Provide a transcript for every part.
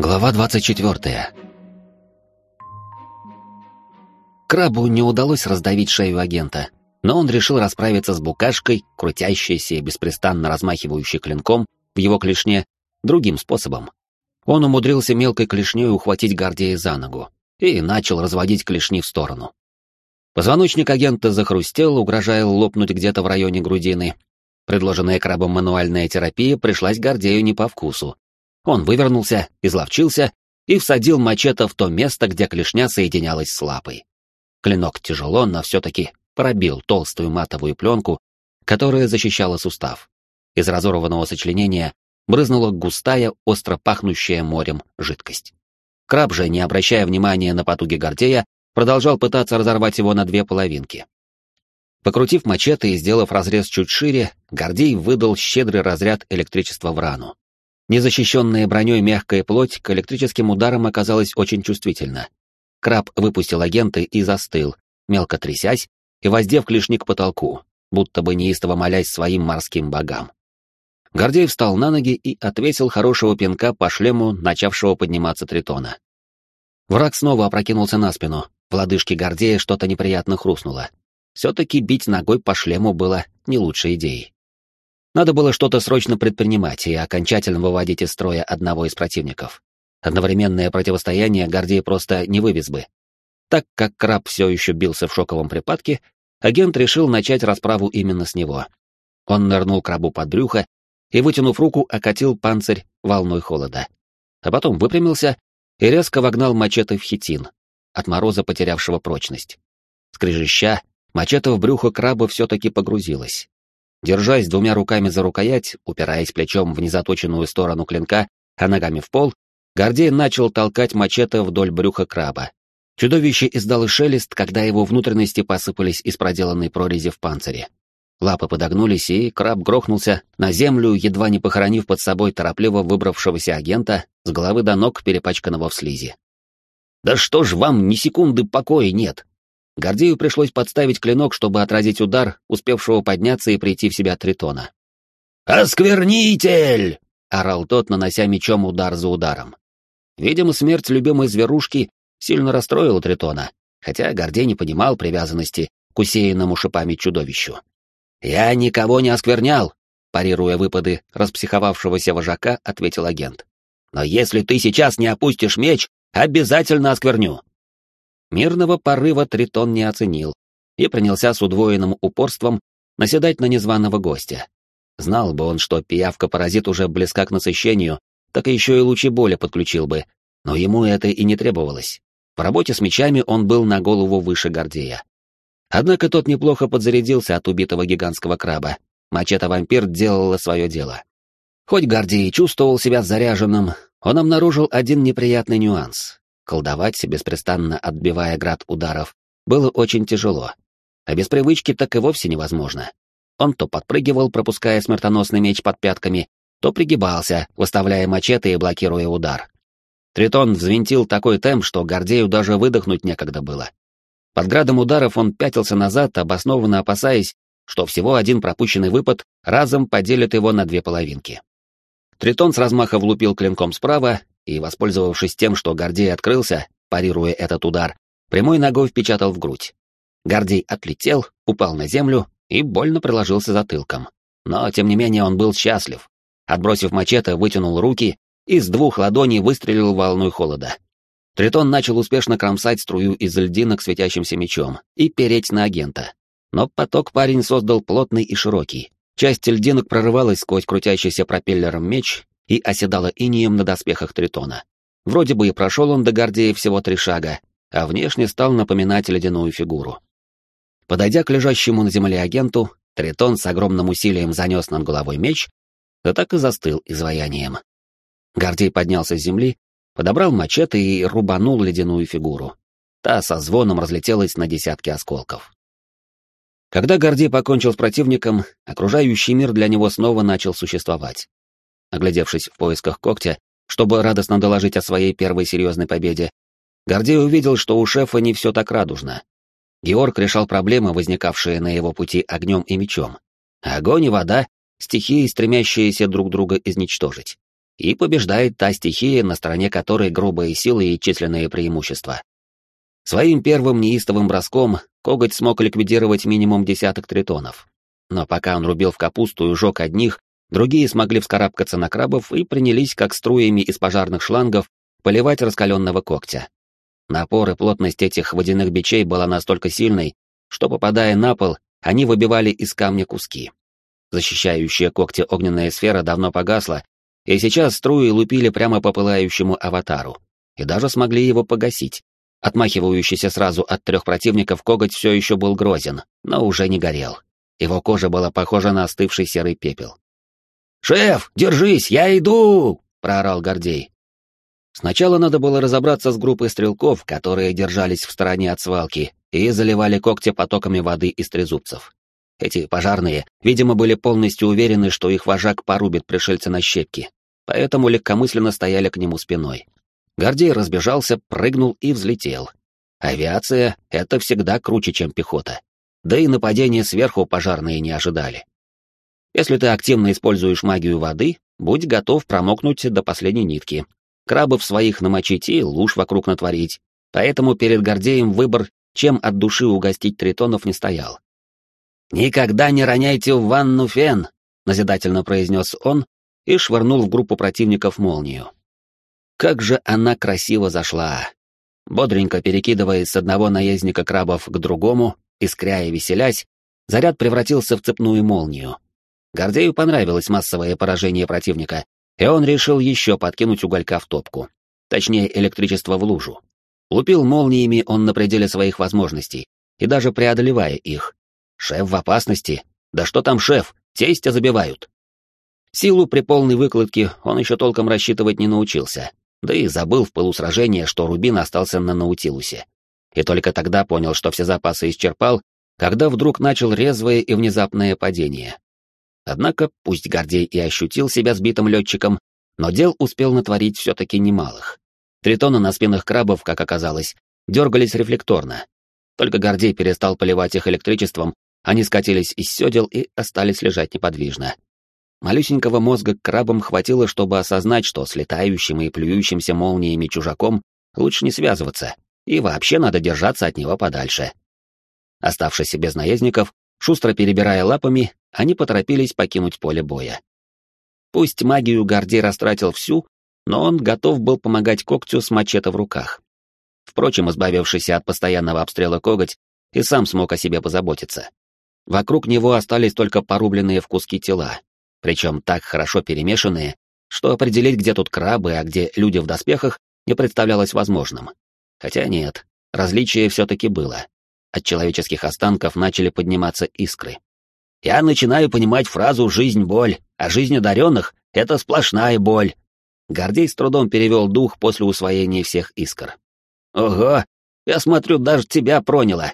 Глава 24. Крабу не удалось раздавить шею агента, но он решил расправиться с букашкой, крутящейся и беспрестанно размахивающей клинком в его клешне, другим способом. Он умудрился мелкой клешней ухватить Гордея за ногу и начал разводить клешни в сторону. Позвоночник агента захрустел, угрожая лопнуть где-то в районе грудины. Предложенная крабом мануальная терапия пришлась Гордею не по вкусу. Он вывернулся, изловчился и всадил мачете в то место, где клешня соединялась с лапой. Клинок тяжело, но все-таки пробил толстую матовую пленку, которая защищала сустав. Из разорванного сочленения брызнула густая, остро пахнущая морем жидкость. Краб же, не обращая внимания на потуги Гордея, продолжал пытаться разорвать его на две половинки. Покрутив мачете и сделав разрез чуть шире, Гордей выдал щедрый разряд электричества в рану. Незащищенная броней мягкая плоть к электрическим ударам оказалась очень чувствительна. Краб выпустил агента и застыл, мелко трясясь и воздев клешни к потолку, будто бы неистово молясь своим морским богам. Гордей встал на ноги и отвесил хорошего пинка по шлему начавшего подниматься тритона. Враг снова опрокинулся на спину, в лодыжке Гордея что-то неприятно хрустнуло. Все-таки бить ногой по шлему было не лучшей идеей. Надо было что-то срочно предпринимать и окончательно выводить из строя одного из противников. Одновременное противостояние Гордей просто не вывез бы. Так как краб все еще бился в шоковом припадке, агент решил начать расправу именно с него. Он нырнул крабу под брюхо и, вытянув руку, окатил панцирь волной холода. А потом выпрямился и резко вогнал мачете в хитин, от мороза потерявшего прочность. Скрежеща, мачете в брюхо краба все-таки погрузилась. Держась двумя руками за рукоять, упираясь плечом в незаточенную сторону клинка, а ногами в пол, Гордей начал толкать мачете вдоль брюха краба. Чудовище издало шелест, когда его внутренности посыпались из проделанной прорези в панцире. Лапы подогнулись, и краб грохнулся на землю, едва не похоронив под собой торопливо выбравшегося агента с головы до ног, перепачканного в слизи. «Да что ж вам ни секунды покоя нет!» Гордею пришлось подставить клинок, чтобы отразить удар, успевшего подняться и прийти в себя тритона. «Осквернитель!» — орал тот, нанося мечом удар за ударом. Видимо, смерть любимой зверушки сильно расстроила тритона, хотя Гордей не понимал привязанности к усеянному шипами чудовищу. «Я никого не осквернял!» — парируя выпады распсиховавшегося вожака, ответил агент. «Но если ты сейчас не опустишь меч, обязательно оскверню!» Мирного порыва тритон не оценил и принялся с удвоенным упорством наседать на незваного гостя. Знал бы он, что пиявка-паразит уже близка к насыщению, так еще и лучи боли подключил бы, но ему это и не требовалось. В работе с мечами он был на голову выше Гордея. Однако тот неплохо подзарядился от убитого гигантского краба. Мачете-вампир делала свое дело. Хоть Гордей чувствовал себя заряженным, он обнаружил один неприятный нюанс. Колдовать, беспрестанно отбивая град ударов, было очень тяжело. А без привычки так и вовсе невозможно. Он то подпрыгивал, пропуская смертоносный меч под пятками, то пригибался, выставляя мачете и блокируя удар. Тритон взвинтил такой темп, что Гордею даже выдохнуть некогда было. Под градом ударов он пятился назад, обоснованно опасаясь, что всего один пропущенный выпад разом поделит его на две половинки. Тритон с размаха влупил клинком справа и, воспользовавшись тем, что Гордей открылся, парируя этот удар, прямой ногой впечатал в грудь. Гордей отлетел, упал на землю и больно приложился затылком. Но, тем не менее, он был счастлив. Отбросив мачете, вытянул руки и с двух ладоней выстрелил волной холода. Тритон начал успешно кромсать струю из льдинок светящимся мечом и переть на агента. Но поток парень создал плотный и широкий. Часть льдинок прорывалась сквозь крутящийся пропеллером меч и оседала инеем на доспехах тритона. Вроде бы и прошел он до Гордея всего 3 шага, а внешне стал напоминать ледяную фигуру. Подойдя к лежащему на земле агенту, тритон с огромным усилием занес над головой меч, да так и застыл изваянием. Гордей поднялся с земли, подобрал мачете и рубанул ледяную фигуру. Та со звоном разлетелась на десятки осколков. Когда Гордей покончил с противником, окружающий мир для него снова начал существовать. Оглядевшись в поисках когтя, чтобы радостно доложить о своей первой серьезной победе, Гордей увидел, что у шефа не все так радужно. Георг решал проблемы, возникавшие на его пути огнем и мечом. Огонь и вода — стихии, стремящиеся друг друга изничтожить. и побеждает та стихия, на стороне которой грубые силы и численные преимущества. Своим первым неистовым броском коготь смог ликвидировать минимум десяток тритонов. Но пока он рубил в капусту и жег одних, другие смогли вскарабкаться на крабов и принялись, как струями из пожарных шлангов, поливать раскаленного когтя. Напор и плотность этих водяных бичей была настолько сильной, что, попадая на пол, они выбивали из камня куски. Защищающая когти огненная сфера давно погасла, и сейчас струи лупили прямо по пылающему аватару, и даже смогли его погасить. Отмахивающийся сразу от 3 противников коготь все еще был грозен, но уже не горел. Его кожа была похожа на остывший серый пепел. «Шеф, держись, я иду!» — проорал Гордей. Сначала надо было разобраться с группой стрелков, которые держались в стороне от свалки и заливали когти потоками воды из трезубцев. Эти пожарные, видимо, были полностью уверены, что их вожак порубит пришельца на щепки, поэтому легкомысленно стояли к нему спиной. Гордей разбежался, прыгнул и взлетел. Авиация — это всегда круче, чем пехота. Да и нападения сверху пожарные не ожидали. Если ты активно используешь магию воды, будь готов промокнуть до последней нитки. Крабов своих намочить и луж вокруг натворить. Поэтому перед Гордеем выбор, чем от души угостить тритонов, не стоял. «Никогда не роняйте в ванну фен», — назидательно произнес он и швырнул в группу противников молнию. Как же она красиво зашла! Бодренько перекидываясь с одного наездника крабов к другому, искря и веселясь, заряд превратился в цепную молнию. Гордею понравилось массовое поражение противника, и он решил еще подкинуть уголька в топку. Точнее, электричество в лужу. Лупил молниями он на пределе своих возможностей, и даже преодолевая их. Шеф в опасности. Да что там шеф, тестя забивают. Силу при полной выкладке он еще толком рассчитывать не научился, да и забыл в пылу сражения, что Рубин остался на Наутилусе. И только тогда понял, что все запасы исчерпал, когда вдруг начал резвое и внезапное падение. Однако, пусть Гордей и ощутил себя сбитым летчиком, но дел успел натворить все-таки немалых. Тритоны на спинах крабов, как оказалось, дергались рефлекторно. Только Гордей перестал поливать их электричеством, они скатились из седел и остались лежать неподвижно. Малюсенького мозга к крабам хватило, чтобы осознать, что с летающим и плюющимся молниями чужаком лучше не связываться, и вообще надо держаться от него подальше. Оставшись без наездников, шустро перебирая лапами, они поторопились покинуть поле боя. Пусть магию Гордей растратил всю, но он готов был помогать когтю с мачете в руках. Впрочем, избавившийся от постоянного обстрела коготь и сам смог о себе позаботиться. Вокруг него остались только порубленные в куски тела, причем так хорошо перемешанные, что определить, где тут крабы, а где люди в доспехах, не представлялось возможным. Хотя нет, различие все-таки было. От человеческих останков начали подниматься искры. «Я начинаю понимать фразу «жизнь-боль», а жизнь одаренных — это сплошная боль». Гордей с трудом перевел дух после усвоения всех искр. «Ого, я смотрю, даже тебя проняло».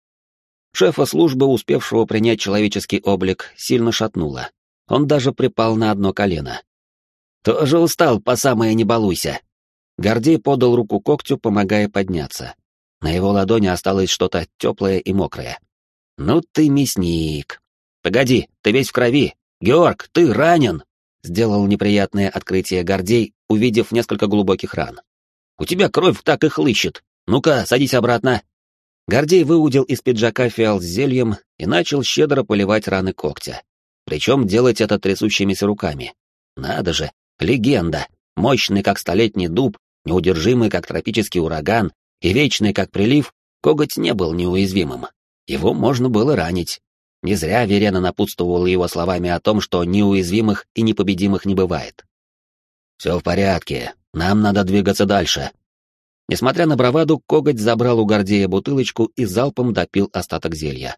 Шефа службы, успевшего принять человеческий облик, сильно шатнуло. Он даже припал на одно колено. «Тоже устал, по самое не балуйся». Гордей подал руку когтю, помогая подняться. На его ладони осталось что-то теплое и мокрое. «Ну ты мясник!» «Погоди, ты весь в крови! Георг, ты ранен!» Сделал неприятное открытие Гордей, увидев несколько глубоких ран. «У тебя кровь так и хлыщет! Ну-ка, садись обратно!» Гордей выудил из пиджака фиал с зельем и начал щедро поливать раны когтя. Причем делать это трясущимися руками. Надо же, легенда! Мощный, как столетний дуб, неудержимый, как тропический ураган, и вечный, как прилив, коготь не был неуязвимым. Его можно было ранить. Не зря Верена напутствовала его словами о том, что неуязвимых и непобедимых не бывает. «Все в порядке, нам надо двигаться дальше». Несмотря на браваду, коготь забрал у Гордея бутылочку и залпом допил остаток зелья.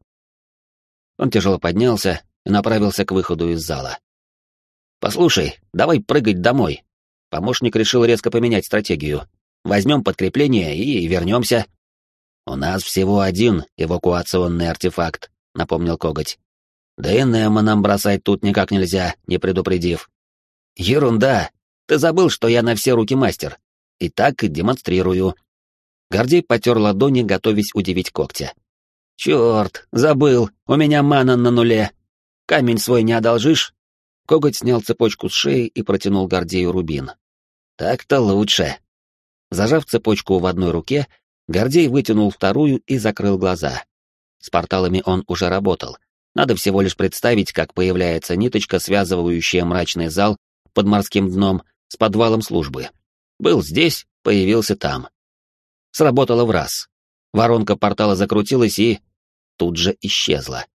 Он тяжело поднялся и направился к выходу из зала. «Послушай, давай прыгать домой». Помощник решил резко поменять стратегию. «Возьмем подкрепление и вернемся». «У нас всего один эвакуационный артефакт», — напомнил коготь. «Да и Немо нам бросать тут никак нельзя, не предупредив». «Ерунда! Ты забыл, что я на все руки мастер. И так и демонстрирую». Гордей потер ладони, готовясь удивить когтя. «Черт, забыл, у меня мана на нуле. Камень свой не одолжишь?» Коготь снял цепочку с шеи и протянул Гордею рубин. «Так-то лучше». Зажав цепочку в одной руке, Гордей вытянул вторую и закрыл глаза. С порталами он уже работал. Надо всего лишь представить, как появляется ниточка, связывающая мрачный зал под морским дном с подвалом службы. Был здесь, появился там. Сработало в раз. Воронка портала закрутилась и тут же исчезла.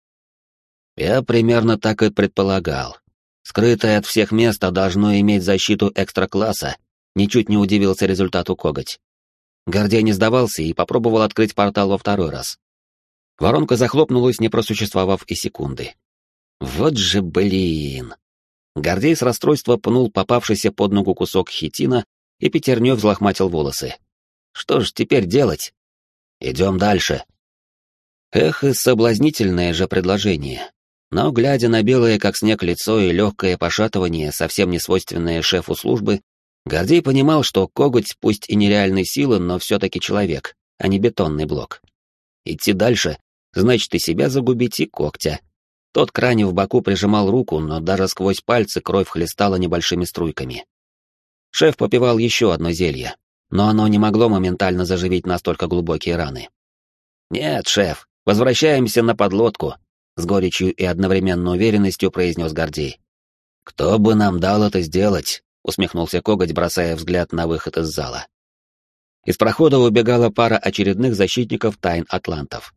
Я примерно так и предполагал. Скрытое от всех место должно иметь защиту экстра-класса, ничуть не удивился результату Коготь. Гордей не сдавался и попробовал открыть портал во второй раз. Воронка захлопнулась, не просуществовав и секунды. Вот же блин! Гордей с расстройства пнул попавшийся под ногу кусок хитина и пятерней взлохматил волосы. Что ж теперь делать? Идем дальше. Эх, и соблазнительное же предложение. Но, глядя на белое, как снег, лицо и легкое пошатывание, совсем не свойственное шефу службы, Гордей понимал, что Коготь пусть и нереальной силы, но все-таки человек, а не бетонный блок. Идти дальше значит и себя загубить, и когтя. Тот к ране в боку прижимал руку, но даже сквозь пальцы кровь хлестала небольшими струйками. Шеф попивал еще одно зелье, но оно не могло моментально заживить настолько глубокие раны. «Нет, шеф, возвращаемся на подлодку», — с горечью и одновременно уверенностью произнес Гордей. «Кто бы нам дал это сделать?» — усмехнулся Коготь, бросая взгляд на выход из зала. Из прохода убегала пара очередных защитников тайн атлантов.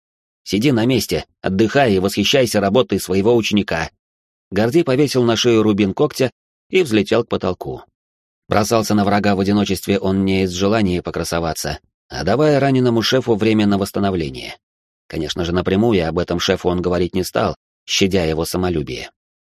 «Сиди на месте, отдыхай и восхищайся работой своего ученика». Гордей повесил на шею рубин когтя и взлетел к потолку. Бросался на врага в одиночестве он не из желания покрасоваться, а давая раненому шефу время на восстановление. Конечно же, напрямую об этом шефу он говорить не стал, щадя его самолюбие.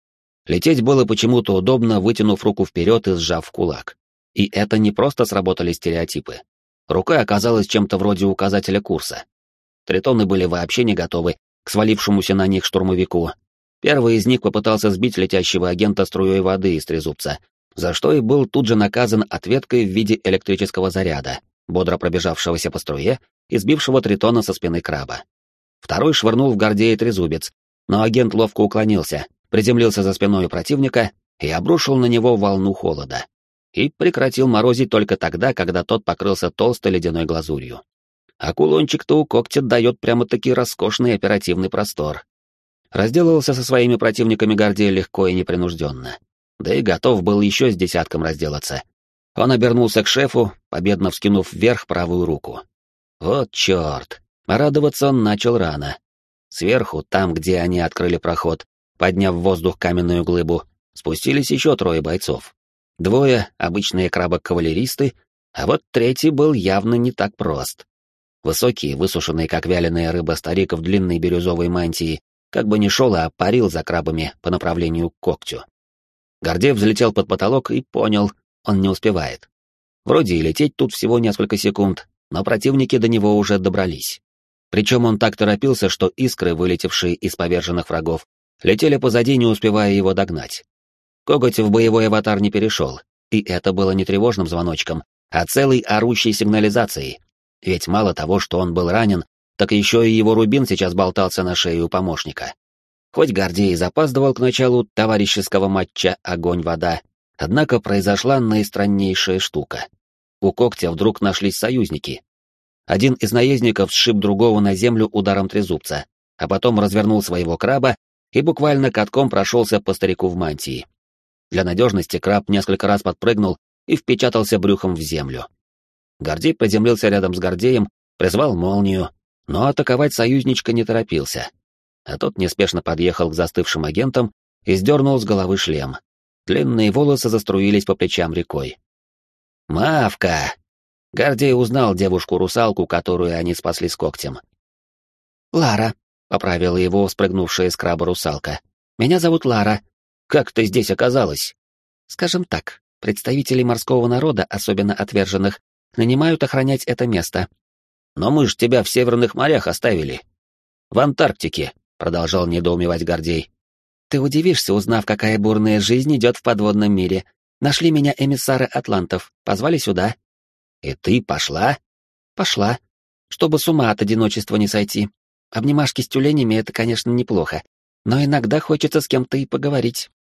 Лететь было почему-то удобно, вытянув руку вперед и сжав в кулак. И это не просто сработали стереотипы. Рука оказалась чем-то вроде указателя курса. Тритоны были вообще не готовы к свалившемуся на них штурмовику. Первый из них попытался сбить летящего агента струей воды из трезубца, за что и был тут же наказан ответкой в виде электрического заряда, бодро пробежавшегося по струе и сбившего тритона со спины краба. Второй швырнул в Гордея трезубец, но агент ловко уклонился, приземлился за спиной противника и обрушил на него волну холода. И прекратил морозить только тогда, когда тот покрылся толстой ледяной глазурью. А кулончик-то у когтя дает прямо-таки роскошный оперативный простор. Разделывался со своими противниками Гордей легко и непринужденно. Да и готов был еще с десятком разделаться. Он обернулся к шефу, победно вскинув вверх правую руку. Вот черт! Радоваться он начал рано. Сверху, там, где они открыли проход, подняв в воздух каменную глыбу, спустились еще 3 бойцов. 2 — обычные крабы-кавалеристы, а вот третий был явно не так прост. Высокий, высушенный, как вяленая рыба, старик в длинной бирюзовой мантии, как бы не шел, а парил за крабами по направлению к когтю. Гордей взлетел под потолок и понял, он не успевает. Вроде и лететь тут всего несколько секунд, но противники до него уже добрались. Причем он так торопился, что искры, вылетевшие из поверженных врагов, летели позади, не успевая его догнать. Коготь в боевой аватар не перешел, и это было не тревожным звоночком, а целой орущей сигнализацией. Ведь мало того, что он был ранен, так еще и его рубин сейчас болтался на шее у помощника. Хоть Гордей и запаздывал к началу товарищеского матча «Огонь-вода», однако произошла наистраннейшая штука. У когтя вдруг нашлись союзники. Один из наездников сшиб другого на землю ударом трезубца, а потом развернул своего краба и буквально катком прошелся по старику в мантии. Для надежности краб несколько раз подпрыгнул и впечатался брюхом в землю. Гордей приземлился рядом с Гордеем, призвал молнию, но атаковать союзничка не торопился. А тот неспешно подъехал к застывшим агентам и сдернул с головы шлем. Длинные волосы заструились по плечам рекой. «Мавка!» Гордей узнал девушку-русалку, которую они спасли с когтем. «Лара», — поправила его спрыгнувшая с краба русалка. «Меня зовут Лара. Как ты здесь оказалась?» «Скажем так, представители морского народа, особенно отверженных, нанимают охранять это место». «Но мы ж тебя в северных морях оставили». «В Антарктике», — продолжал недоумевать Гордей. «Ты удивишься, узнав, какая бурная жизнь идет в подводном мире. Нашли меня эмиссары атлантов, позвали сюда». «И ты пошла?» «Пошла. Чтобы с ума от одиночества не сойти. Обнимашки с тюленями — это, конечно, неплохо, но иногда хочется с кем-то и поговорить».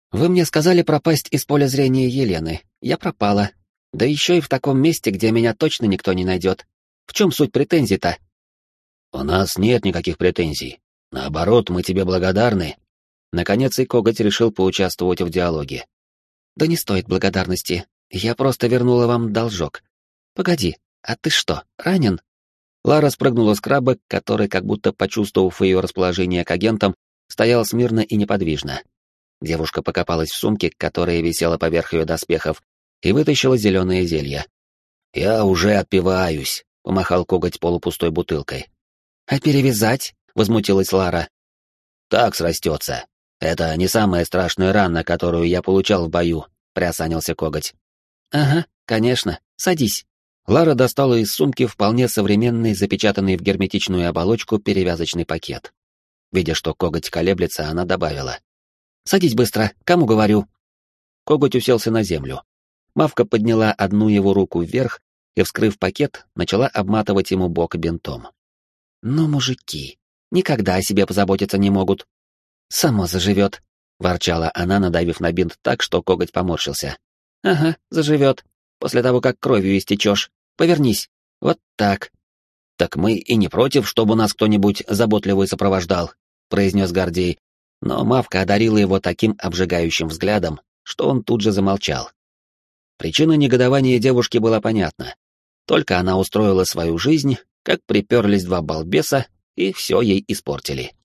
Вы мне сказали пропасть из поля зрения Елены. Я пропала. Да еще и в таком месте, где меня точно никто не найдет. В чем суть претензий-то? У нас нет никаких претензий. Наоборот, мы тебе благодарны. Наконец и Коготь решил поучаствовать в диалоге. Да не стоит благодарности. Я просто вернула вам должок. Погоди, а ты что, ранен? Лара спрыгнула с краба, который, как будто почувствовав ее расположение к агентам, стоял смирно и неподвижно. Девушка покопалась в сумке, которая висела поверх ее доспехов, и вытащила зеленое зелье. «Я уже отпиваюсь», — помахал Коготь полупустой бутылкой. «А перевязать?» — возмутилась Лара. «Так срастется. Это не самая страшная рана, которую я получал в бою», — приосанился Коготь. «Ага, конечно. Садись». Лара достала из сумки вполне современный, запечатанный в герметичную оболочку перевязочный пакет. Видя, что Коготь колеблется, она добавила. «Садись быстро, кому говорю?» Коготь уселся на землю. Мавка подняла одну его руку вверх и, вскрыв пакет, начала обматывать ему бок бинтом. «Ну, мужики, никогда о себе позаботиться не могут. Само заживет», — ворчала она, надавив на бинт так, что Коготь поморщился. «Ага, заживет. После того, как кровью истечешь. Повернись. Вот так». «Так мы и не против, чтобы нас кто-нибудь заботливый сопровождал», — произнес Гордей, но Мавка одарила его таким обжигающим взглядом, что он тут же замолчал. Причина негодования девушки была понятна. Только она устроила свою жизнь, как приперлись два балбеса, и все ей испортили.